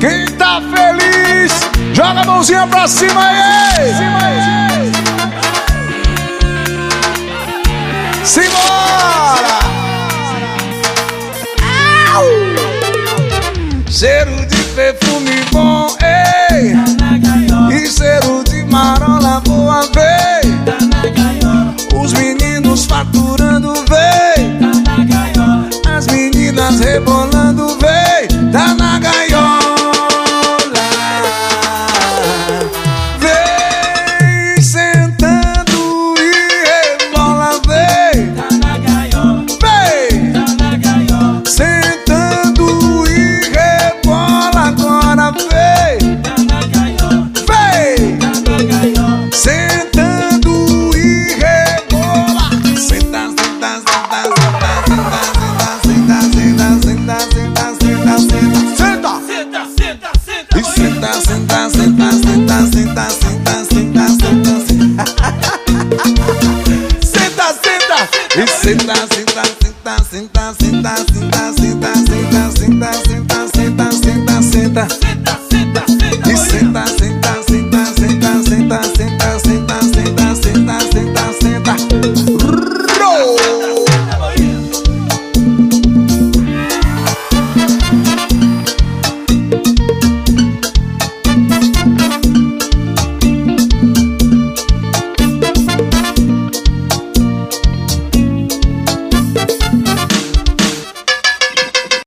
Quem tá feliz, joga a mãozinha pra cima aí. Simbora! Cheiro de perfume bom, ei, e cheiro de marola boa, vem. Os meninos faturando, vem. As meninas rebolando, vem. Tá na gaiola. Vem sentando e rebola, vem. Vem sentando e rebola agora, vem. Vem sentando e rebola. Senta, senta, senta, senta, senta, senta, senta, senta, senta, senta, senta. E senta, senta, senta, senta, senta, senta, senta, senta, senta. Senta, senta. E senta, senta, senta, senta, senta, senta, senta, senta, senta, senta, senta, senta, senta.